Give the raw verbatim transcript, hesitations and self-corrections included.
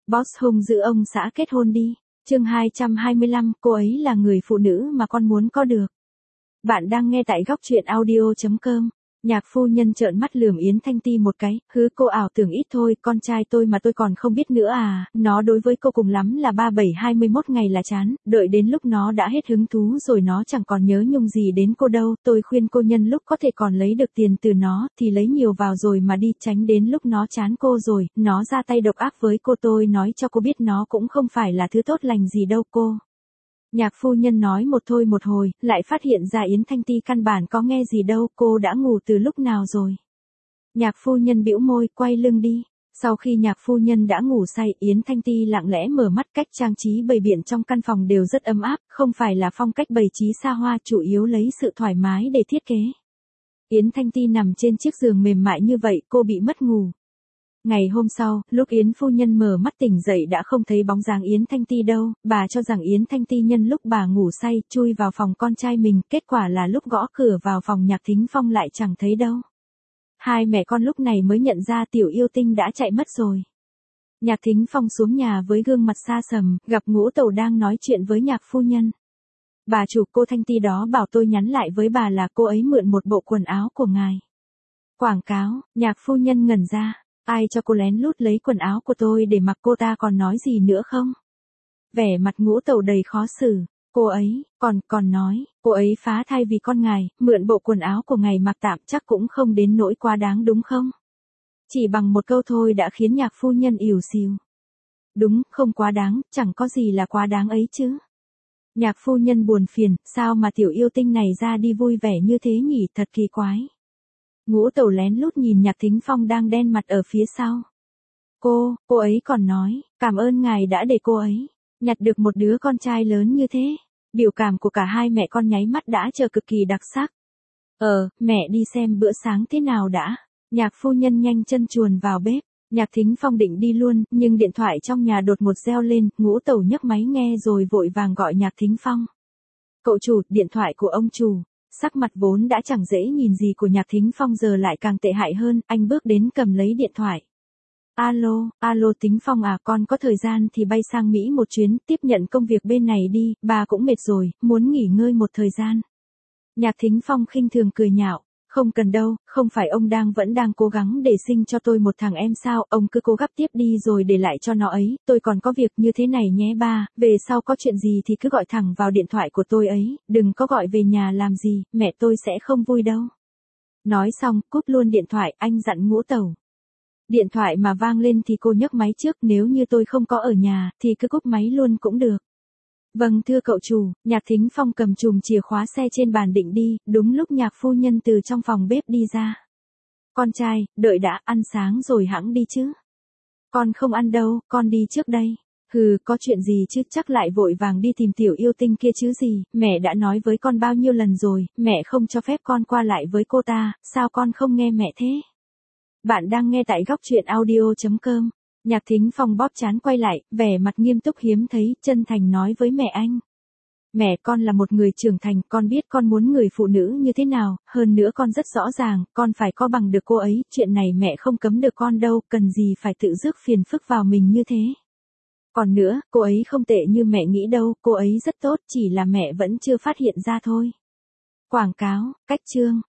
Boss hung giữ ông xã kết hôn đi. Chương hai trăm hai mươi lăm, cô ấy là người phụ nữ mà con muốn có được. Bạn đang nghe tại góc truyện audio chấm com. Nhạc phu nhân trợn mắt lườm Yến Thanh Ti một cái, hứ cô ảo tưởng ít thôi, con trai tôi mà tôi còn không biết nữa à, nó đối với cô cùng lắm là ba bảy hai mươi mốt ngày là chán, đợi đến lúc nó đã hết hứng thú rồi nó chẳng còn nhớ nhung gì đến cô đâu, tôi khuyên cô nhân lúc có thể còn lấy được tiền từ nó, thì lấy nhiều vào rồi mà đi, tránh đến lúc nó chán cô rồi, nó ra tay độc ác với cô, tôi nói cho cô biết nó cũng không phải là thứ tốt lành gì đâu cô. Nhạc phu nhân nói một thôi một hồi, lại phát hiện ra Yến Thanh Ti căn bản có nghe gì đâu, cô đã ngủ từ lúc nào rồi. Nhạc phu nhân bĩu môi, quay lưng đi. Sau khi nhạc phu nhân đã ngủ say, Yến Thanh Ti lặng lẽ mở mắt, cách trang trí bày biện trong căn phòng đều rất ấm áp, không phải là phong cách bày trí xa hoa, chủ yếu lấy sự thoải mái để thiết kế. Yến Thanh Ti nằm trên chiếc giường mềm mại như vậy, cô bị mất ngủ. Ngày hôm sau, lúc Yến phu nhân mở mắt tỉnh dậy đã không thấy bóng dáng Yến Thanh Ti đâu, bà cho rằng Yến Thanh Ti nhân lúc bà ngủ say, chui vào phòng con trai mình, kết quả là lúc gõ cửa vào phòng Nhạc Thính Phong lại chẳng thấy đâu. Hai mẹ con lúc này mới nhận ra tiểu yêu tinh đã chạy mất rồi. Nhạc Thính Phong xuống nhà với gương mặt xa sầm, gặp Ngũ Tẩu đang nói chuyện với nhạc phu nhân. Bà chủ, cô Thanh Ti đó bảo tôi nhắn lại với bà là cô ấy mượn một bộ quần áo của ngài. Quảng cáo, nhạc phu nhân ngẩn ra. Ai cho cô lén lút lấy quần áo của tôi để mặc, cô ta còn nói gì nữa không? Vẻ mặt Ngũ Tẩu đầy khó xử. Cô ấy, còn, còn nói, cô ấy phá thai vì con ngài, mượn bộ quần áo của ngài mặc tạm chắc cũng không đến nỗi quá đáng đúng không? Chỉ bằng một câu thôi đã khiến nhạc phu nhân ỉu xìu. Đúng, không quá đáng, chẳng có gì là quá đáng ấy chứ. Nhạc phu nhân buồn phiền, sao mà tiểu yêu tinh này ra đi vui vẻ như thế nhỉ, thật kỳ quái. Ngũ Tẩu lén lút nhìn Nhạc Thính Phong đang đen mặt ở phía sau. Cô, cô ấy còn nói, cảm ơn ngài đã để cô ấy nhặt được một đứa con trai lớn như thế. Biểu cảm của cả hai mẹ con nháy mắt đã trở cực kỳ đặc sắc. Ờ, mẹ đi xem bữa sáng thế nào đã. Nhạc phu nhân nhanh chân chuồn vào bếp. Nhạc Thính Phong định đi luôn, nhưng điện thoại trong nhà đột ngột reo lên, Ngũ Tẩu nhấc máy nghe rồi vội vàng gọi Nhạc Thính Phong. Cậu chủ, điện thoại của ông chủ. Sắc mặt vốn đã chẳng dễ nhìn gì của Nhạc Thính Phong giờ lại càng tệ hại hơn, anh bước đến cầm lấy điện thoại. Alo, alo Thính Phong à, con có thời gian thì bay sang Mỹ một chuyến, tiếp nhận công việc bên này đi, bà cũng mệt rồi, muốn nghỉ ngơi một thời gian. Nhạc Thính Phong khinh thường cười nhạo, không cần đâu, không phải ông đang vẫn đang cố gắng để sinh cho tôi một thằng em sao, ông cứ cố gắng tiếp đi rồi để lại cho nó ấy, tôi còn có việc như thế này nhé ba, về sau có chuyện gì thì cứ gọi thẳng vào điện thoại của tôi ấy, đừng có gọi về nhà làm gì, mẹ tôi sẽ không vui đâu. Nói xong, cúp luôn điện thoại, anh dặn Ngũ Tẩu. Điện thoại mà vang lên thì cô nhấc máy trước, nếu như tôi không có ở nhà, thì cứ cúp máy luôn cũng được. Vâng thưa cậu chủ, Nhạc Thính Phong cầm chùm chìa khóa xe trên bàn định đi, đúng lúc nhạc phu nhân từ trong phòng bếp đi ra. Con trai, đợi đã, ăn sáng rồi hẵng đi chứ. Con không ăn đâu, con đi trước đây. Hừ, có chuyện gì chứ, chắc lại vội vàng đi tìm tiểu yêu tinh kia chứ gì, mẹ đã nói với con bao nhiêu lần rồi, mẹ không cho phép con qua lại với cô ta, sao con không nghe mẹ thế? Bạn đang nghe tại góc truyện audio chấm com. Nhạc Thính Phong bóp trán quay lại, vẻ mặt nghiêm túc hiếm thấy, chân thành nói với mẹ anh. Mẹ, con là một người trưởng thành, con biết con muốn người phụ nữ như thế nào, hơn nữa con rất rõ ràng, con phải có bằng được cô ấy, chuyện này mẹ không cấm được con đâu, cần gì phải tự rước phiền phức vào mình như thế. Còn nữa, cô ấy không tệ như mẹ nghĩ đâu, cô ấy rất tốt, chỉ là mẹ vẫn chưa phát hiện ra thôi. Quảng cáo, cách chương.